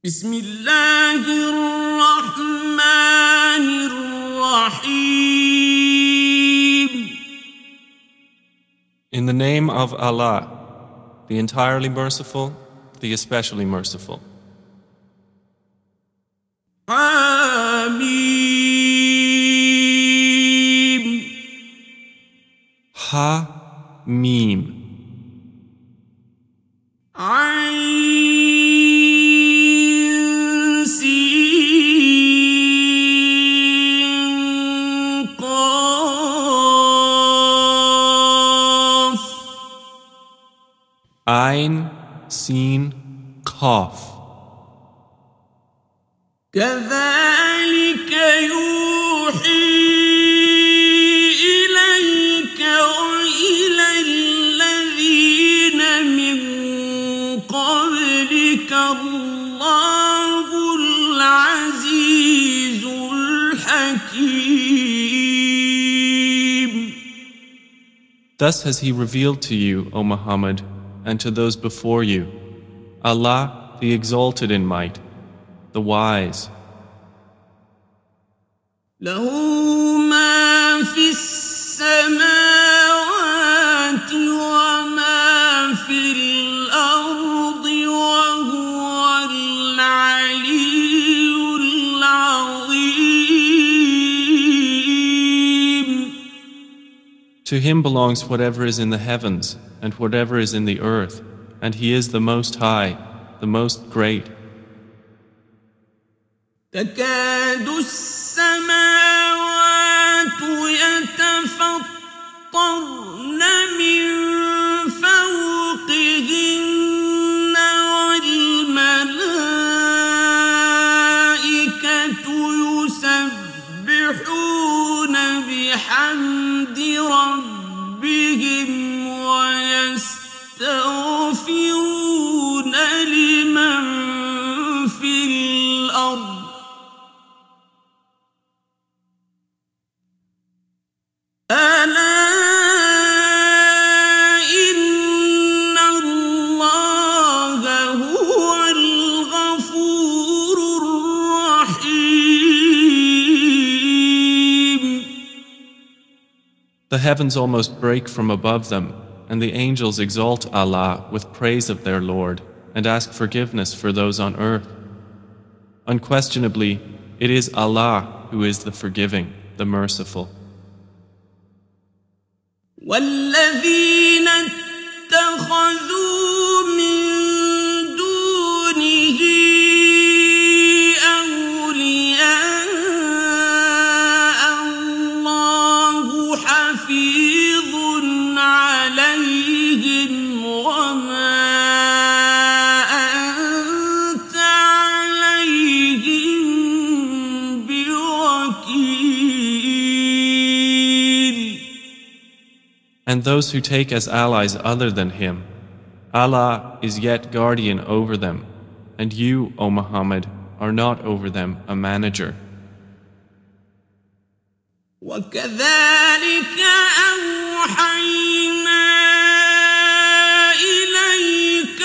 بسم الله الرحمن الرحيم. In the name of Allah, the entirely merciful, the especially merciful. حميم. Ha-Mim. عين سين قاف. Ain, Sin, Qaf. كذلك يوحي إليك وإلى الذين من قبلك الله العزيز الحكيم. Thus has He revealed to you, O Muhammad, and to those before you, Allah, the exalted in might, the wise. له ما في السماوات وما في الأرض وهو العلي العظيم. To Him belongs whatever is in the heavens and whatever is in the earth, and He is the Most High, the Most Great. تكاد السماوات يتفطرن من فوقهن والملائكة يسبحون بحمد ربهم ويستغفرون لمن في الأرض ألا إن الله هو الغفور الرحيم. The heavens almost break from above them, and the angels exalt Allah with praise of their Lord and ask forgiveness for those on earth. Unquestionably, it is Allah who is the forgiving, the merciful. والذين اتخذوا من دونه أولياء الله حفيظ عليهم وما أنت عليهم بوكيل. And those who take as allies other than Him, Allah is yet guardian over them, and you, O Muhammad, are not over them a manager. وكذلك أوحينا إليك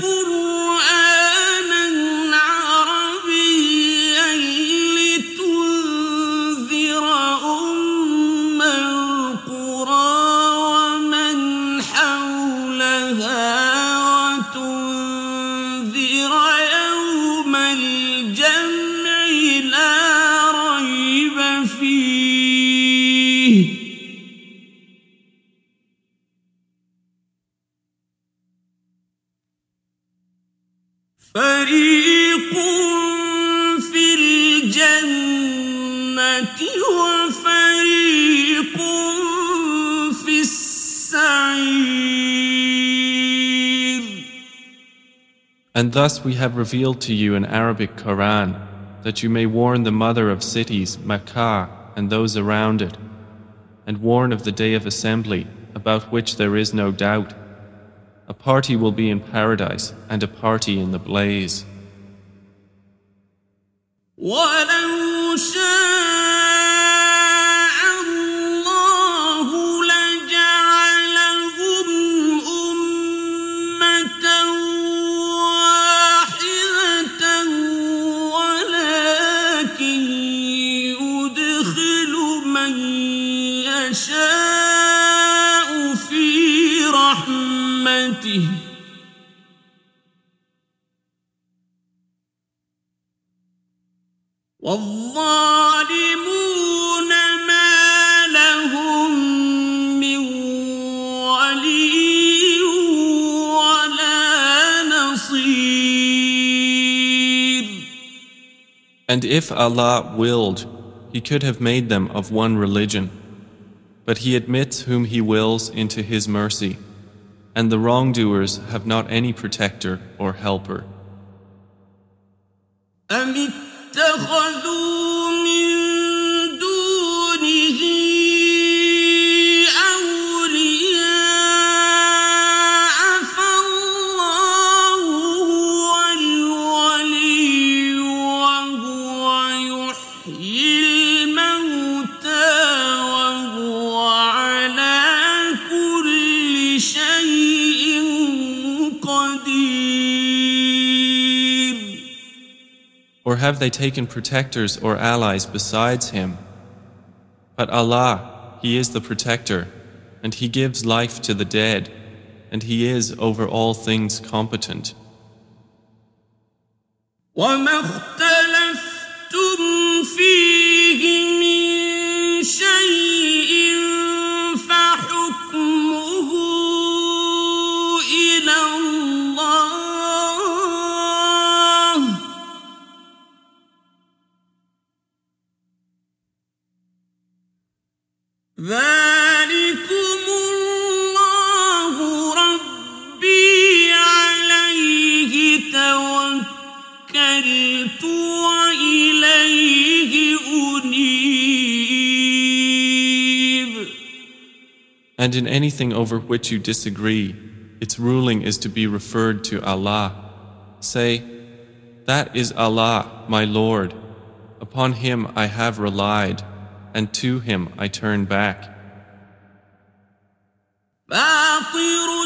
قرآنا عربيا لتنذر أم القرى ومن حولها وتنذر يوم الجمع لا ريب فيه فريق في الجنة وفريق في السعير. And thus we have revealed to you an Arabic Quran, that you may warn the mother of cities, Makkah, and those around it, and warn of the day of assembly, about which there is no doubt. A party will be in paradise, and a party in the blaze. ولو شاء الله لجعلهم أمة واحدة يشاء في رحمته والظالمون ما لهم من ولي ولا نصير. And if Allah willed, He could have made them of one religion. But He admits whom He wills into His mercy, and the wrongdoers have not any protector or helper. أم اتخذوا من دونه أولياء فالله هو الولي وهو يحيي الموتى وهو على كل شيء قدير. Or have they taken protectors or allies besides Him? But Allah, He is the protector, and He gives life to the dead, and He is over all things competent. وما اختلفتم فيه من شيء فحكمه إلى الله ذلكم الله ربي عليه توكلت وإليه أنيب. And in anything over which you disagree, its ruling is to be referred to Allah. Say, that is Allah, my Lord. Upon Him I have relied, and to Him I turn back. فاطر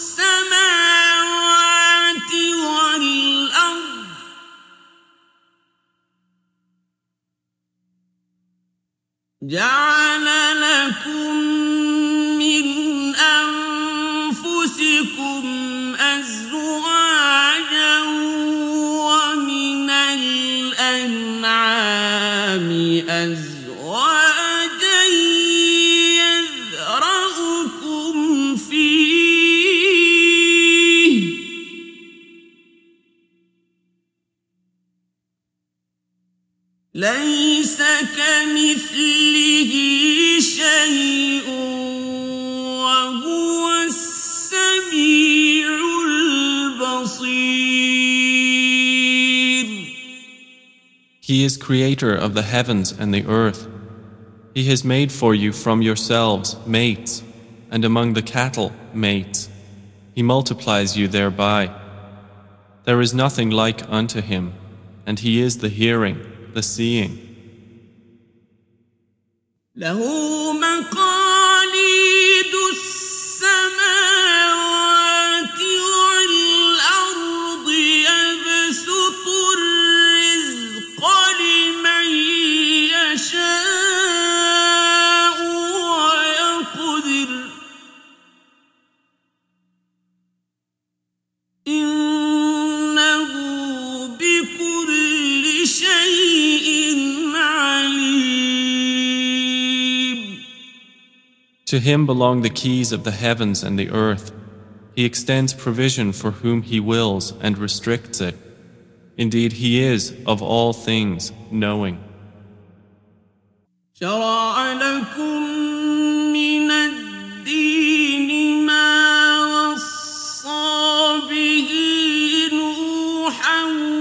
السماوات والأرض جعل لكم من أنفسكم أزواجا ومن الأنعام أزواجا يذرأكم فيه ليس كمثله شيء وهو السميع البصير. He is creator of the heavens and the earth. He has made for you from yourselves mates, and among the cattle mates. He multiplies you thereby. There is nothing like unto Him, and He is the hearing, the seeing. له مقاليد السماوات والأرض يبسط الرزق لمن يشاء ويقدر إنه بكل شيء عليم. To Him belong the keys of the heavens and the earth. He extends provision for whom He wills and restricts it. Indeed, He is of all things knowing. شرع لكم من الدين ما وصى به نوحا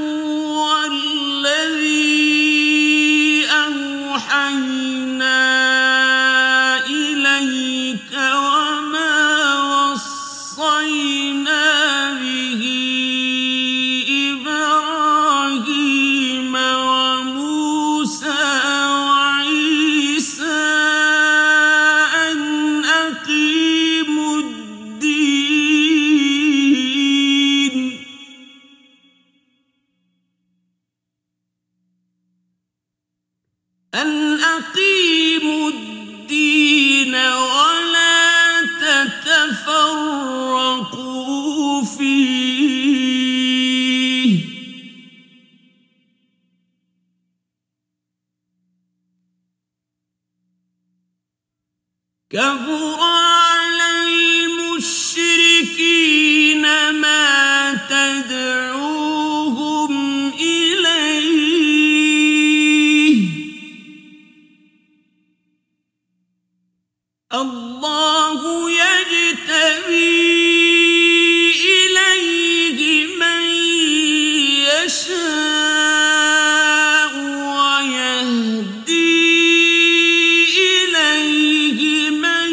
والذي أوحينا إليك وما وصينا به إبراهيم وموسى وعيسى أن أقيموا الدين ولا تتفرقوا فيه كبر على المشركين ما تدعوهم إليه الله يجتبي إليه من يشاء ويهدي إليه من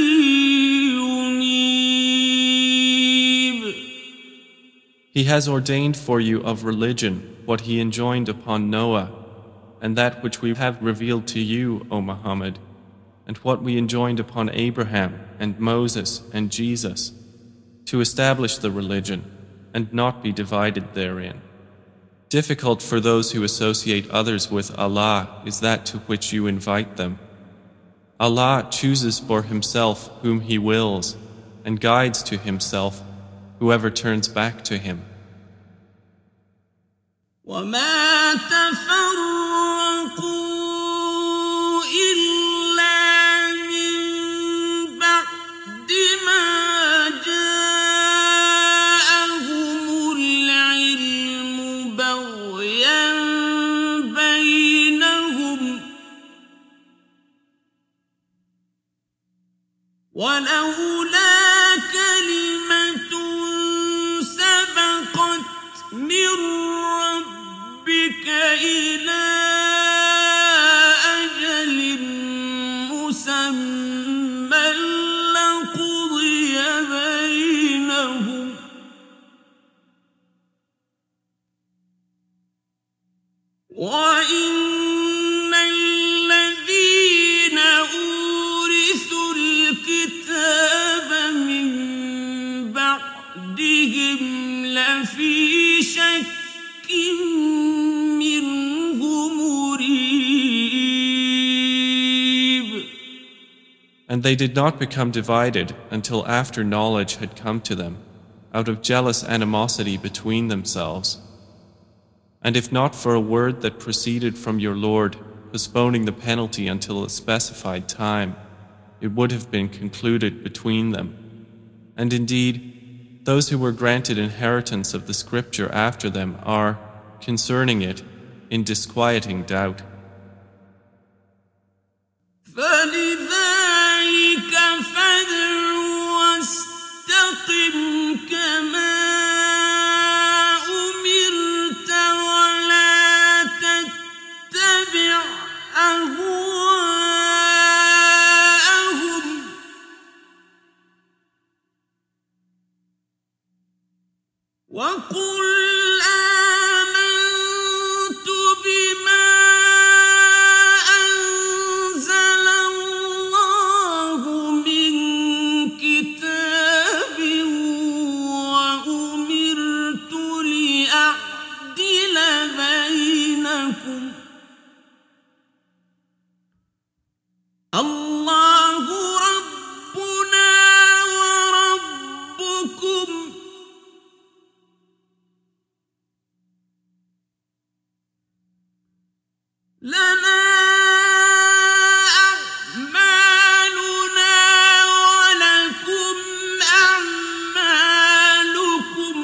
ينيب. He has ordained for you of religion what He enjoined upon Noah, and that which we have revealed to you, O Muhammad, and what we enjoined upon Abraham and Moses and Jesus, to establish the religion and not be divided therein. Difficult for those who associate others with Allah is that to which you invite them. Allah chooses for Himself whom He wills and guides to Himself whoever turns back to Him. وما تفرقوا إلا من بعد ما جاءهم العلم بغيا بينهم ولولا كلمة سبقت من ربك إلى أجل مسمى لقضي بينهم وإن الذين أورثوا الكتاب من بعدهم لفي شك منه مريب. And they did not become divided until after knowledge had come to them, out of jealous animosity between themselves. And if not for a word that proceeded from your Lord, postponing the penalty until a specified time, it would have been concluded between them. And indeed, those who were granted inheritance of the scripture after them are, concerning it, in disquieting doubt. فلذلك فادع واستقم كما أمرت ولا تتبع أهواءهم وقل آمنت بما أنزل الله من كتاب وأمرت لأعدل بينكم الله ربنا وربكم لنا أعمالنا ولكم أعمالكم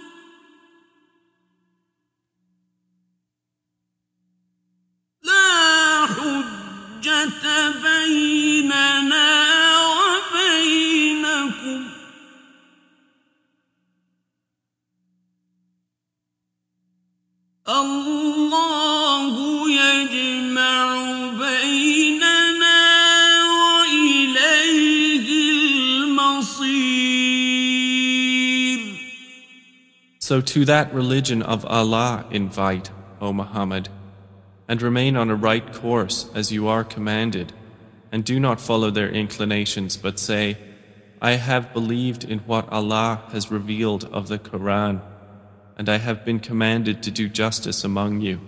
لا حجة بيننا وبينكم الله يجمع بيننا وإليه المصير. So to that religion of Allah invite, O Muhammad, and remain on a right course as you are commanded, and do not follow their inclinations, but say, I have believed in what Allah has revealed of the Quran, and I have been commanded to do justice among you.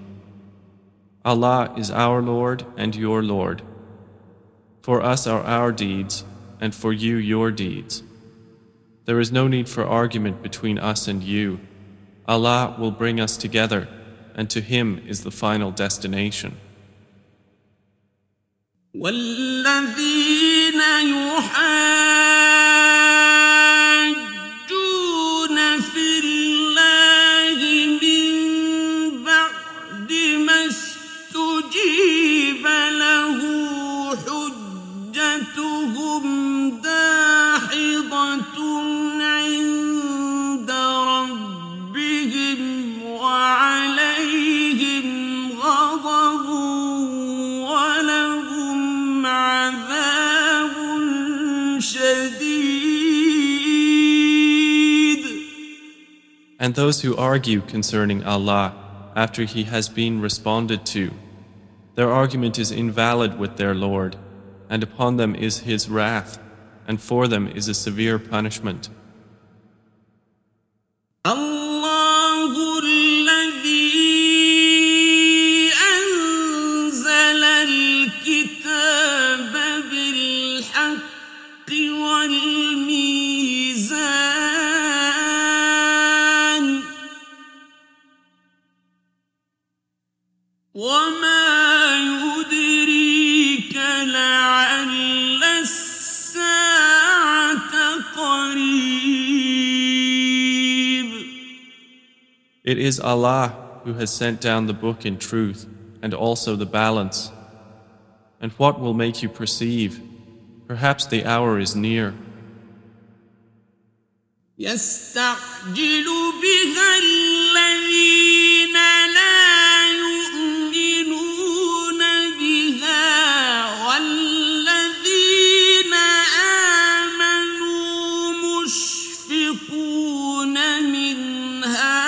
Allah is our Lord and your Lord. For us are our deeds, and for you your deeds. There is no need for argument between us and you. Allah will bring us together, and to Him is the final destination. والذين يحاجون في الله من بعد ما استجيب له حجتهم داحضة عند ربهم وعليهم غضب ولهم عذاب شديد. And those who argue concerning Allah after He has been responded to, their argument is invalid with their Lord, and upon them is His wrath, and for them is a severe punishment. الله الذي أنزل الكتاب بالحق والميزان وما يدريك لعل الساعة قريب. It is Allah who has sent down the book in truth and also the balance. And what will make you perceive? Perhaps the hour is near. يستعجل بها الذين لا يؤمنون بها والذين آمنوا مشفقون منها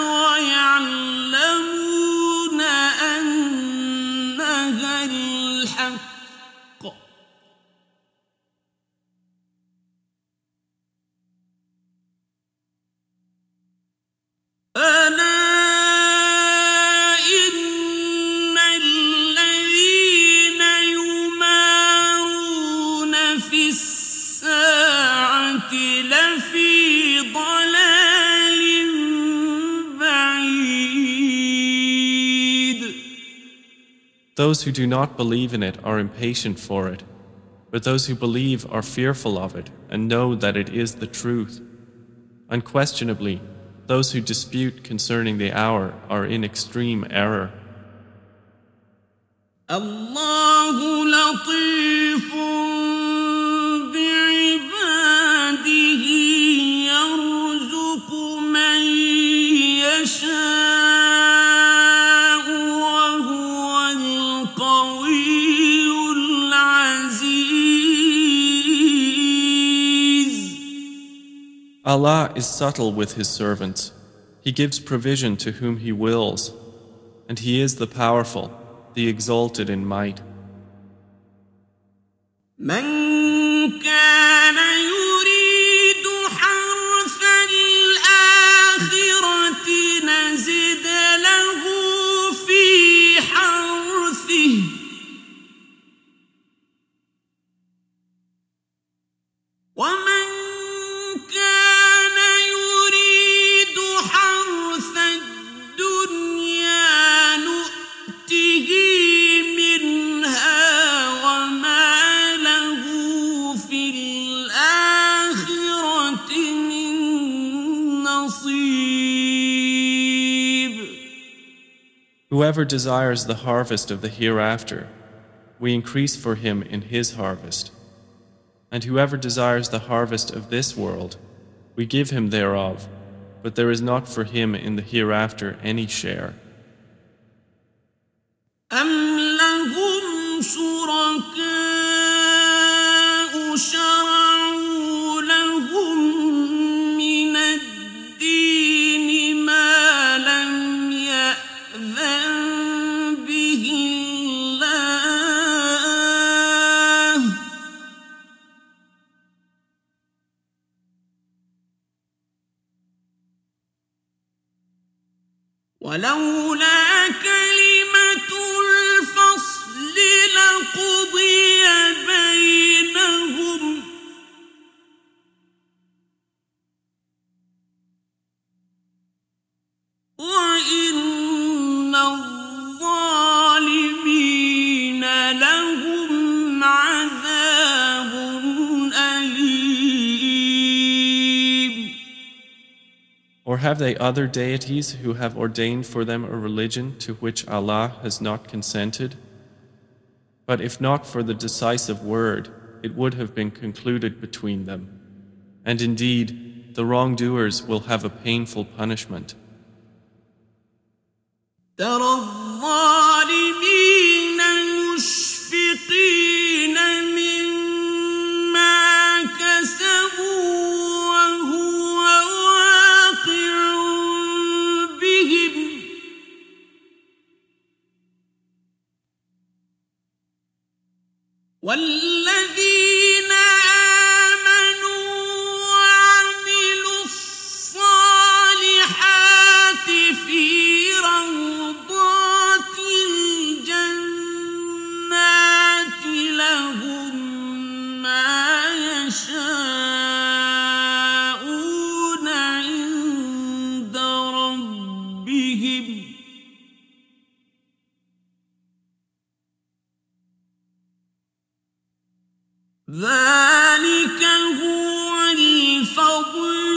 ويعلمون أنها الحق ألا إن الذين يمارون في الساعة لفي ضلال بعيد. Those who do not believe in it are impatient for it, but those who believe are fearful of it and know that it is the truth. Unquestionably, those who dispute concerning the hour are in extreme error. الله لطيف بعباده يرزق من يشاء وهو القوي العزيز. Allah is subtle with His servants. He gives provision to whom He wills, and He is the powerful, the exalted in might. من كان يريد حرث الآخرة نزد له في حرثه ومن كان يريد حرث الدنيا نؤته منها وما له في الآخرة من نصيب. Whoever desires the harvest of the hereafter, we increase for him in his harvest. And whoever desires the harvest of this world, we give him thereof, but there is not for him in the hereafter any share. أم لهم شركاء شرعوا لهم من الدين ما لم يأذن به الله ولولا كلمة الفصل لقضي بينهم have they other deities who have ordained for them a religion to which Allah has not consented? But if not for the decisive word, it would have been concluded between them. And indeed, the wrongdoers will have a painful punishment. ترى الظالمين مشفقين مما كسبوا وهو واقع بهم والذين آمنوا وعملوا الصالحات في روضات الجنات لهم ما يشاءون عند ربهم ذلك هو الفضل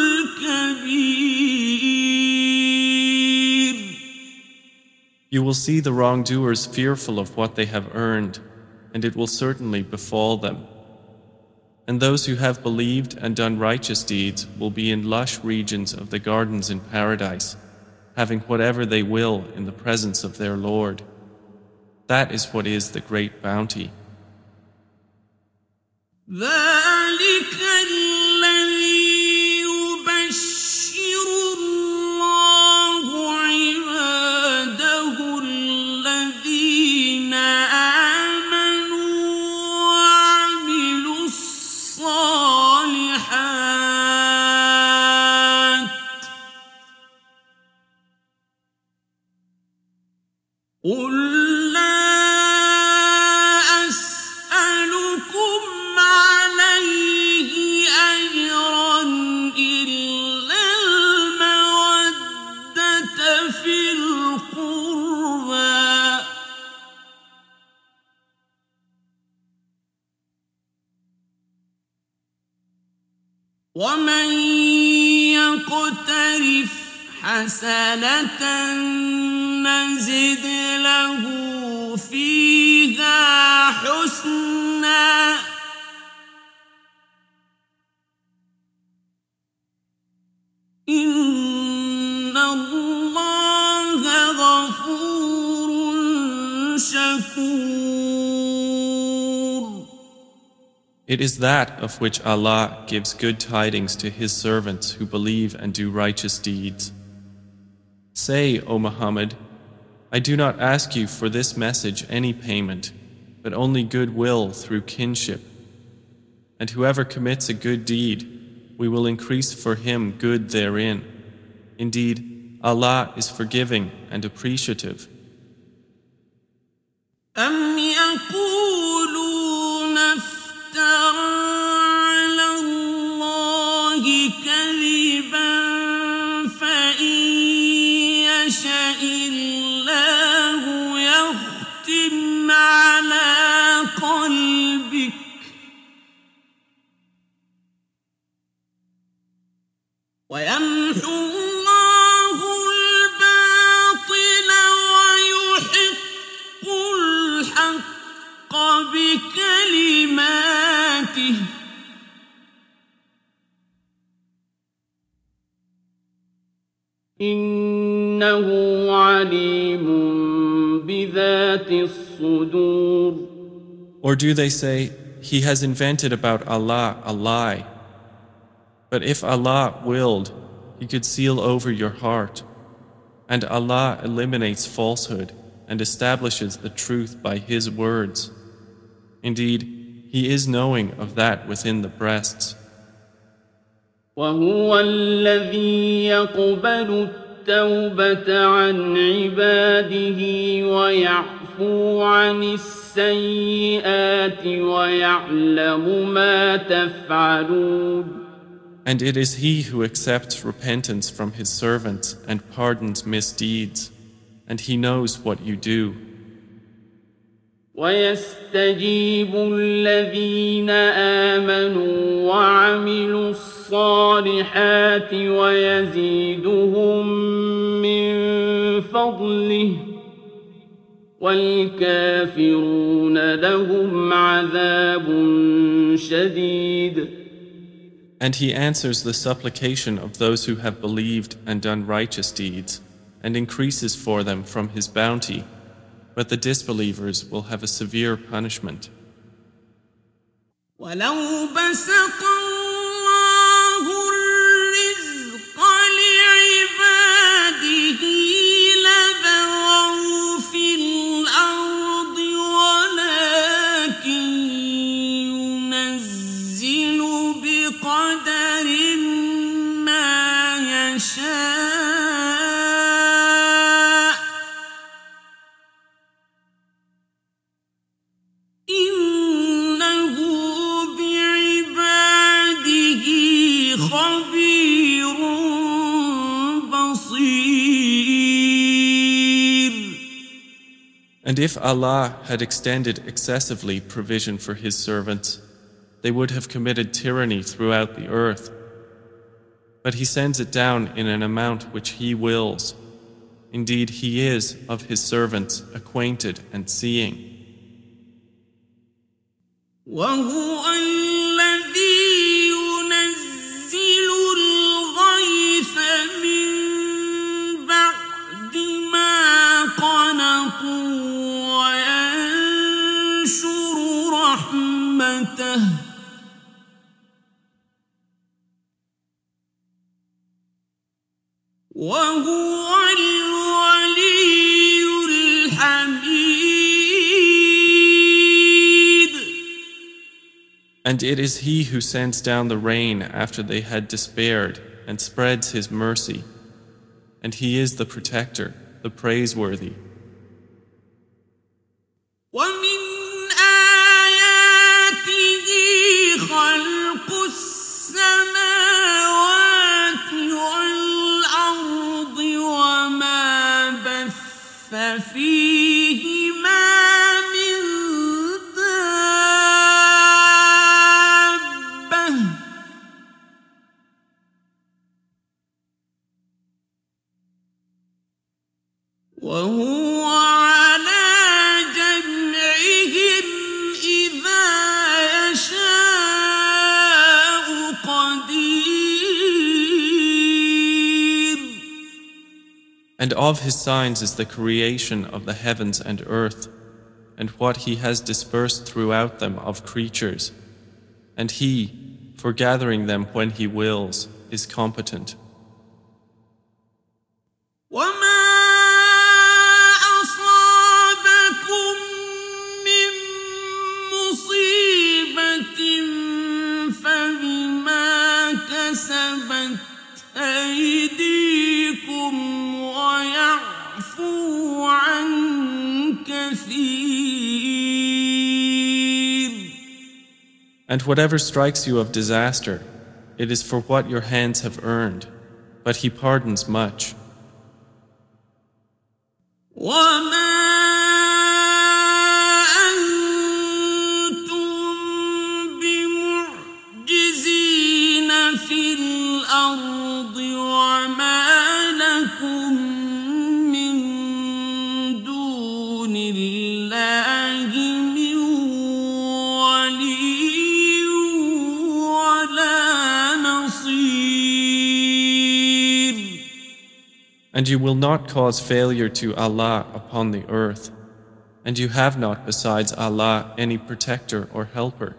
الكبير. You will see the wrongdoers fearful of what they have earned, and it will certainly befall them. And those who have believed and done righteous deeds will be in lush regions of the gardens in paradise, having whatever they will in the presence of their Lord. That is what is the great bounty. ذلك الذي يبشر الله عباده الذين آمنوا وعملوا الصالحات قل لا أسألكم عليه أجرا إلا المودة في القربى ومن يقترف حسنة نزد له فيها حسنا إن الله غفور شكور. It is that of which Allah gives good tidings to His servants who believe and do righteous deeds. Say, O Muhammad, I do not ask you for this message any payment, but only goodwill through kinship. And whoever commits a good deed, we will increase for him good therein. Indeed, Allah is forgiving and appreciative. أم يقولون افترى على الله كذبا فإن يشاء الله يختم على قلبك ويمحو الله الباطل ويحق الحق بكلماته إنه عليم بذات الصدور. Or do they say, he has invented about Allah a lie? But if Allah willed, He could seal over your heart. And Allah eliminates falsehood and establishes the truth by His words. Indeed, He is knowing of that within the breasts. وهو الذي يقبل التوبة عن عباده ويعفو عن السيئات ويعلم ما تفعلون. And it is He who accepts repentance from His servants and pardons misdeeds, and He knows what you do. ويستجيب الذين آمنوا وعملوا الصالحات الصالحات ويزيدهم من فضله والكافرون لهم عذاب شديد. And he answers the supplication of those who have believed and done righteous deeds, and increases for them from his bounty, but the disbelievers will have a severe punishment. وَلَوْ بَسَطَ اللَّهُ الرِّزْقَ لِعِبَادِهِ لَبَغَوْا فِي الْأَرْضِ وَلَكِنْ يُنَزِّلُ بِقَدَرٍ مَا يَشَاءُ إِنَّهُ بِعِبَادِهِ خَبِيرٌ بَصِيرٌ. And if Allah had extended excessively provision for his servants, they would have committed tyranny throughout the earth. But he sends it down in an amount which he wills. Indeed, he is of his servants acquainted and seeing. وَهُوَ الَّذِي يُنَزِّلُ الْغَيْثَ مِن بَعْدِ مَا قَنَطُوا وَيَنشُرُ رَحْمَتَهُ وَهُوَ الْوَلِيُّ الْحَمِيدُ. And it is he who sends down the rain after they had despaired and spreads his mercy. And he is the protector, the praiseworthy. وَمِنْ آيَاتِهِ خَلْقُ السَّمَاوَاتِ وَالْأَرْضِ وَمَا بَثَّ فِيهِمَا مِن دَابَّةٍ وَهُوَ عَلَى جَمْعِهِمْ إِذَا يَشَاءُ قَدِيرٌ. And of his signs is the creation of the heavens and earth, and what he has dispersed throughout them of creatures. And he, for gathering them when he wills, is competent. وَمَا أَصَابَكُم مِّن مُّصِيبَةٍ فَبِمَا كَسَبَتْ أَيْدِيكُمْ وَيَعْفُو عَن كَثِيرٍ. And whatever strikes you of disaster, it is for what your hands have earned, but he pardons much. وَمَا أَنتُم بِمُعْجِزِينَ فِي الْأَرْضِ وَمَا لَكُم مِّن دُونِ اللَّهِ مِن وَلِيٍّ وَلَا نَصِيرٍ. And you will not cause failure to Allah upon the earth, and you have not besides Allah any protector or helper.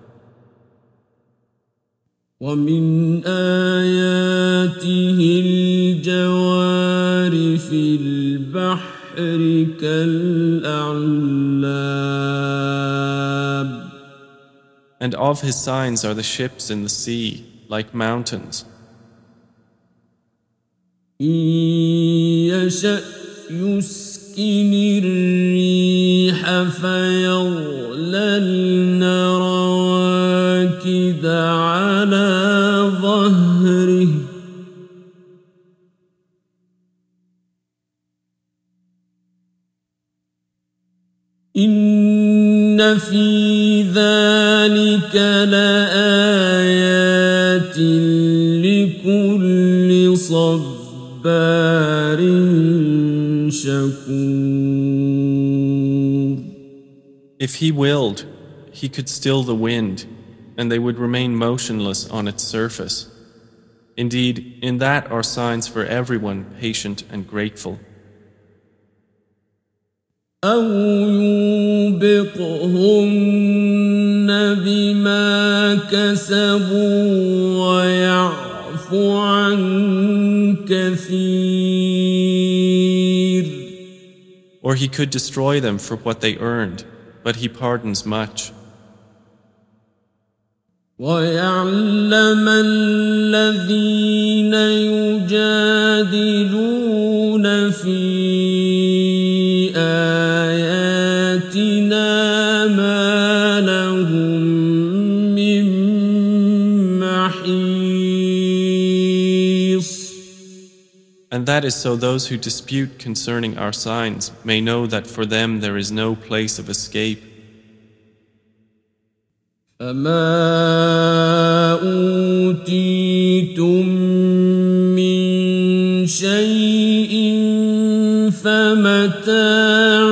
وَمِنْ آيَاتِهِ الْجَوَارِ فِي الْبَحْرِ كَالْأَعْلَامِ. And of his signs are the ships in the sea, like mountains. إِن يَشَأْ يُسْكِنِ الرِّيحَ فَيَظْلَلْنَ رَوَاكِدَ عَلَى ظَهْرِهِ إِنَّ فِي ذَلِكَ لَآيَاتٍ صبار شكور. If he willed, he could still the wind, and they would remain motionless on its surface. Indeed, in that are signs for everyone patient and grateful. أو يوبقهن بما كسبوا ويعفو عن كثير. Or he could destroy them for what they earned, but he pardons much. ويعلم الذين يجادلون في آياتنا ما لهم من محيص. And that is so those who dispute concerning our signs may know that for them there is no place of escape. فما أوتيتم من شيء فمتاع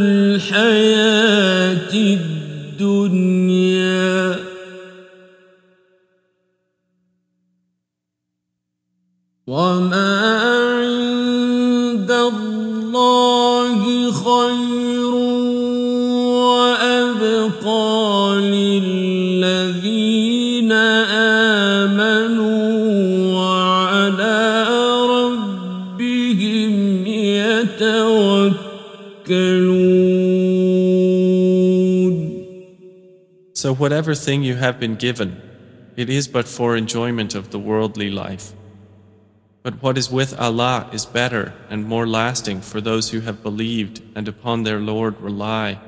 الحياة الدنيا وما عند الله خير وأبقى للذين آمنوا وعلى ربهم يتوكلون. So whatever thing you have been given, it is but for enjoyment of the worldly life. But what is with Allah is better and more lasting for those who have believed and upon their Lord rely.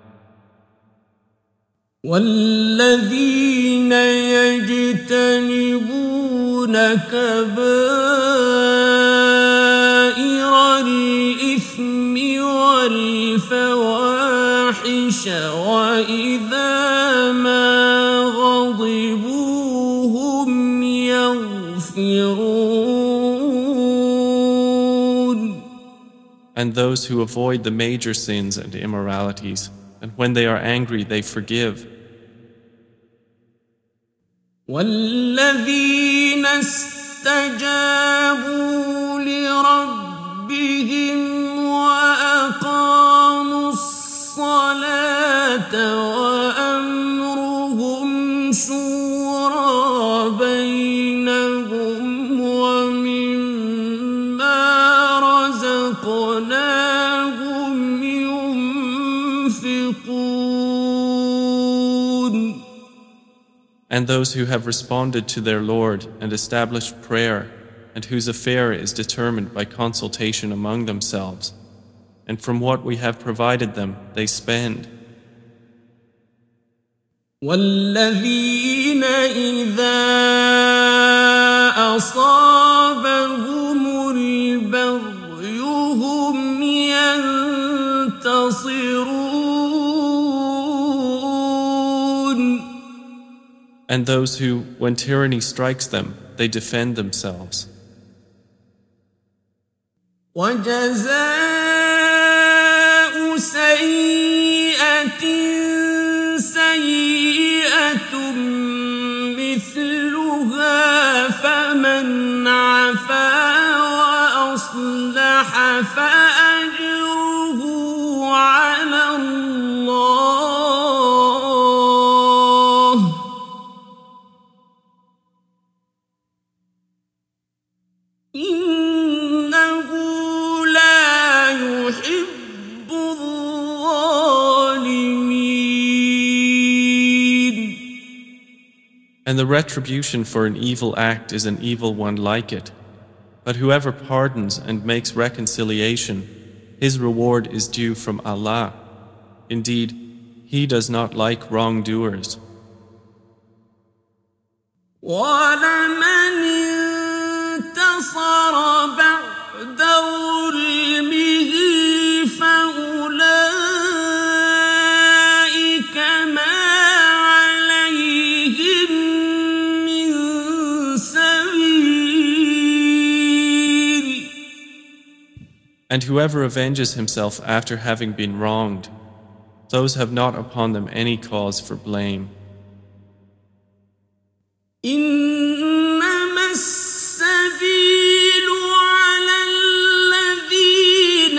والذين يجتنبون كبائر الإثم والفواحش وإذا ما غضبوا هم يغفرون. And those who avoid the major sins and immoralities, and when they are angry they forgive. والذين استجابوا لربهم وأقاموا الصلاة وأمرهم شورى بينهم ومما رزقناهم ينفقون. And those who have responded to their Lord and established prayer, and whose affair is determined by consultation among themselves, and from what we have provided them they spend. والذين إذا أصابهم البغي هم ينتصرون. And those who, when tyranny strikes them, they defend themselves. وجزاء سيئة سيئة مثلها فمن عفا وأصلح فأجره على الله إنه لا يحب الظالمين. And the retribution for an evil act is an evil one like it. But whoever pardons and makes reconciliation, his reward is due from Allah. Indeed, He does not like wrongdoers. وَلَمَنِ انتَصَرَ بَعْدَ ظُلْمِهِ فَأُولَئِكَ مَا عَلَيْهِم مِّن سَبِيلٍ And whoever avenges himself after having been wronged, those have not upon them any cause for blame. إنما السبيل على الذين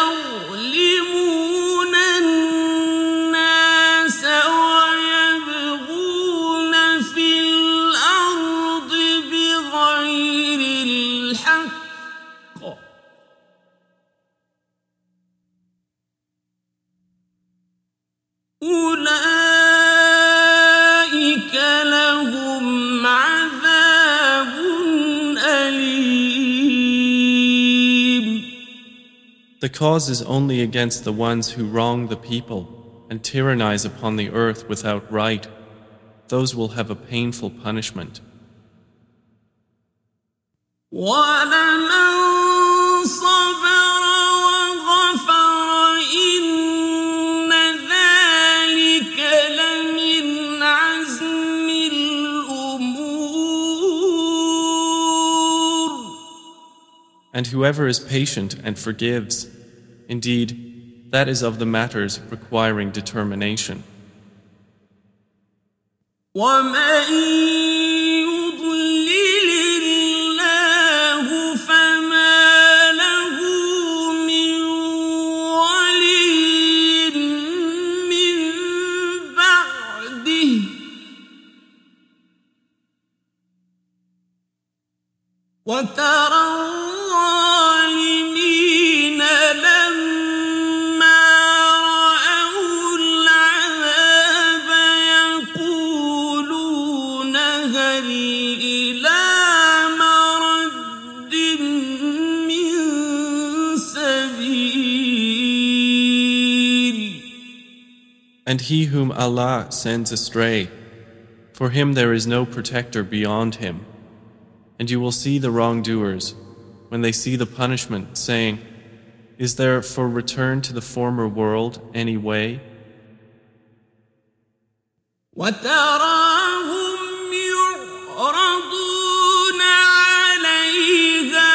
يظلمون الناس ويبغون في الأرض بغير الحق أولئك لهم عذاب أليم. The cause is only against the ones who wrong the people and tyrannize upon the earth without right. Those will have a painful punishment. ولمن صبر وغفر إن ذلك لمن عزم الأمور. And whoever is patient and forgives, indeed, that is of the matters requiring determination. ومن يضلل الله فما له من ولي من بعده وترى الظالمين لما رأوا العذاب يقولون هل إلى مرد من سبيل. And he whom Allah sends astray, for him there is no protector beyond him. And you will see the wrongdoers, when they see the punishment, saying, is there for return to the former world any way? وتراهم يعرضون عليها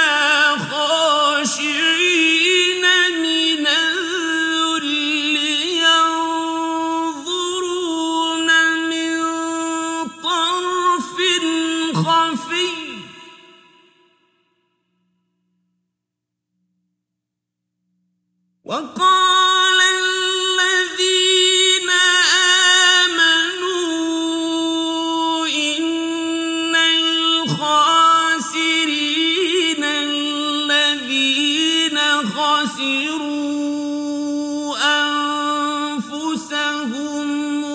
خاشعين من الذل ينظرون من طرف خفي وقال الذين آمنوا إن الخاسرين الذين خسروا أنفسهم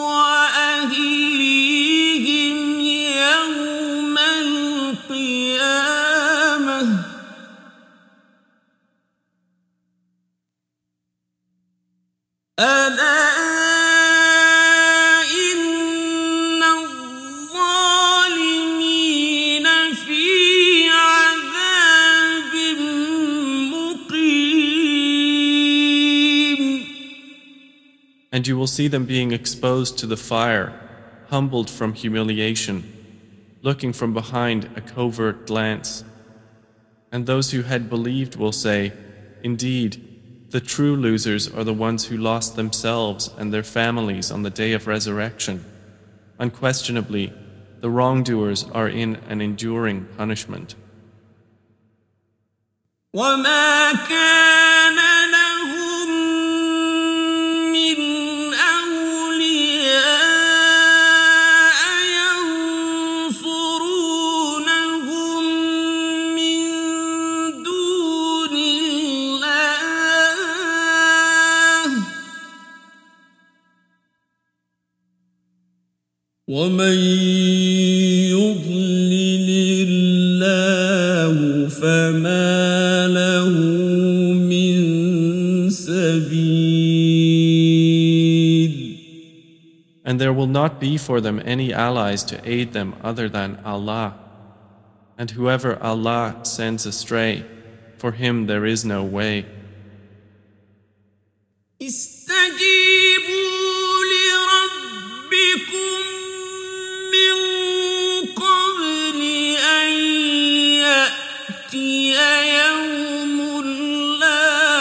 وأهليهم يوم القيامة ألا إن الظالمين في عذاب مقيم. And you will see them being exposed to the fire, humbled from humiliation, looking from behind a covert glance. And those who had believed will say, indeed, the true losers are the ones who lost themselves and their families on the day of resurrection. Unquestionably, the wrongdoers are in an enduring punishment. وما كان لهم من أولياء ينصرونهم من دون الله ومن يضلل الله فما له من سبيل. And there will not be for them any allies to aid them other than Allah. And whoever Allah sends astray, for him there is no way. استجيبوا لربكم من قبل أن يأتي يوم لا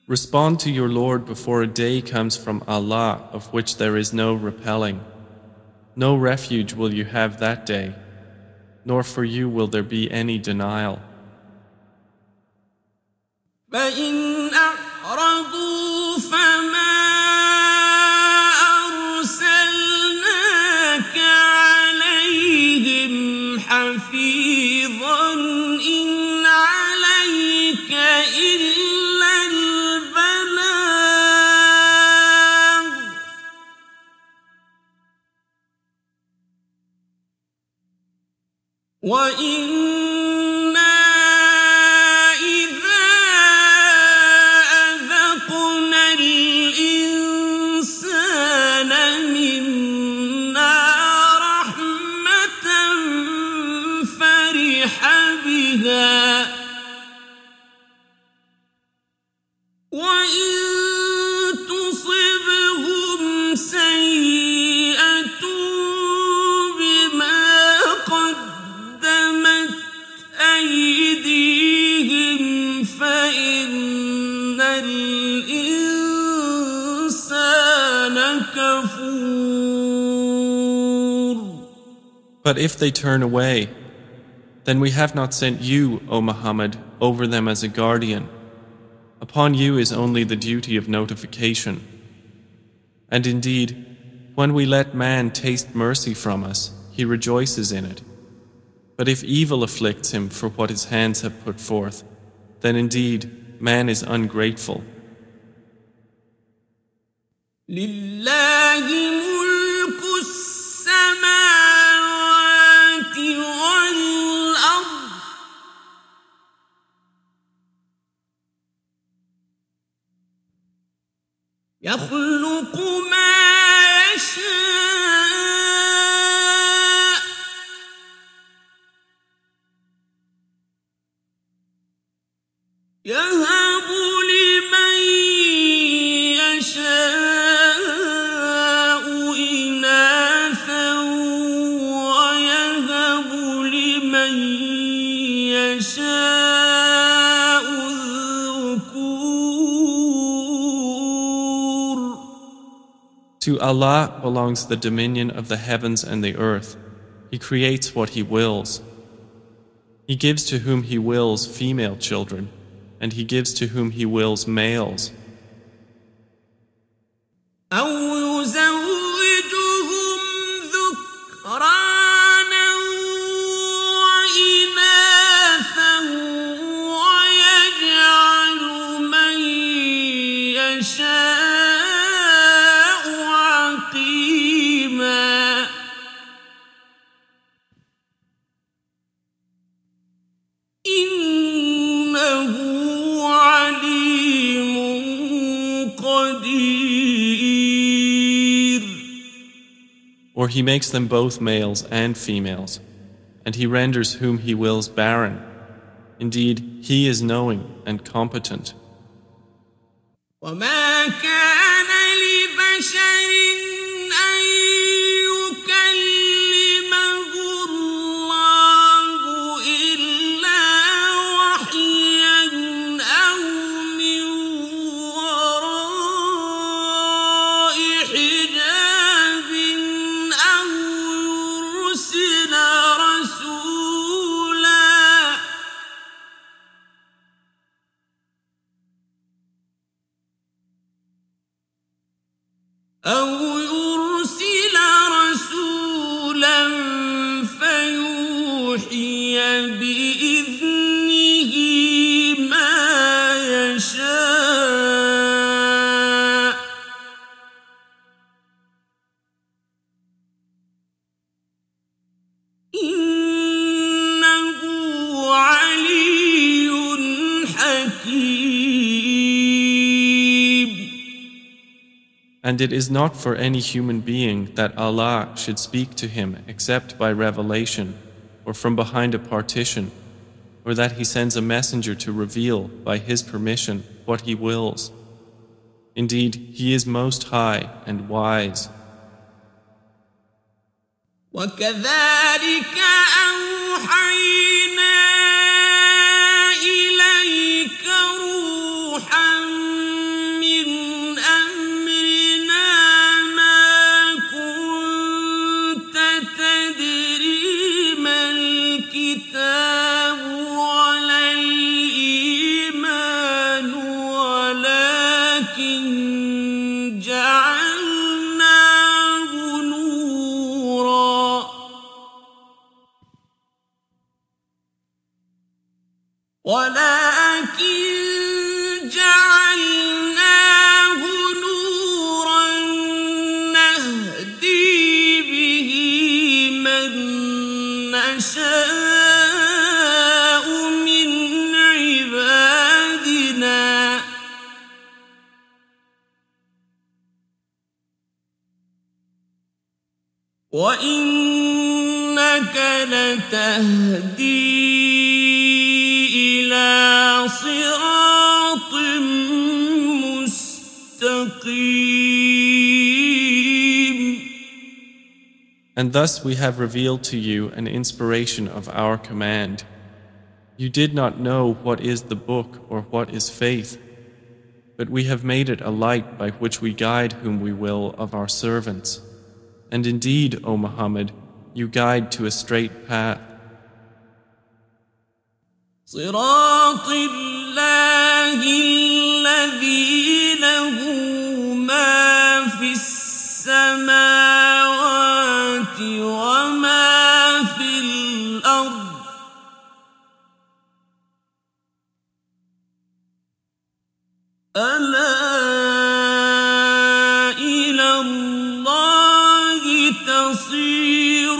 Respond to your Lord before a day comes from Allah of which there is no repelling. No refuge will you have that day, nor for you will there be any denial. فإن أعرضوا فما أرسلناك عليهم حفيظا إن عليك إلا البلاغ وإنا إذا أذقنا الإنسان منا رحمة فرح بها وإن تصبهم سيئة بما قدمت أيديهم فإن الإنسان كفور. But if they turn away, then we have not sent you, O Muhammad, over them as a guardian. Upon you is only the duty of notification. And indeed, when we let man taste mercy from us, he rejoices in it. But if evil afflicts him for what his hands have put forth, then indeed man is ungrateful. لله ملك السماوات والأرض يخلق ما يشاء يهب لمن يشاء إناثا ويهب لمن يشاء الذكور. To Allah belongs the dominion of the heavens and the earth. He creates what He wills. He gives to whom He wills female children, and He gives to whom He wills males. أو يزوجهم ذكرانا وإناثا ويجعل من يشاء عقيما. إنه عليم قدير. Or He makes them both males and females, and He renders whom He wills barren. Indeed, He is knowing and competent. وما كان لبشر أن يكلمه الله إلا وحيا أو من وراء حجاب أو يرسل رسولا فيوحي بإذنه ما يشاء إنه علي حكيم. And it is not for any human being that Allah should speak to him except by revelation, or from behind a partition, or that He sends a messenger to reveal by His permission what He wills. Indeed, He is most high and wise. وكذلك أوحينا إليك روحا وإنك لتهدي إلى صراط مستقيم. And thus we have revealed to you an inspiration of our command. You did not know what is the book or what is faith, but we have made it a light by which we guide whom we will of our servants. And indeed, O Muhammad, you guide to a straight path. صراط الله الذي له ما في السماوات وما في الأرض ألا إلى الله تصير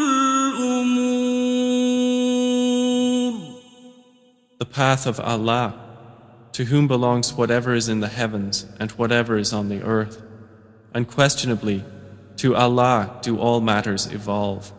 الأمور. The path of Allah, to whom belongs whatever is in the heavens and whatever is on the earth. Unquestionably, to Allah do all matters evolve.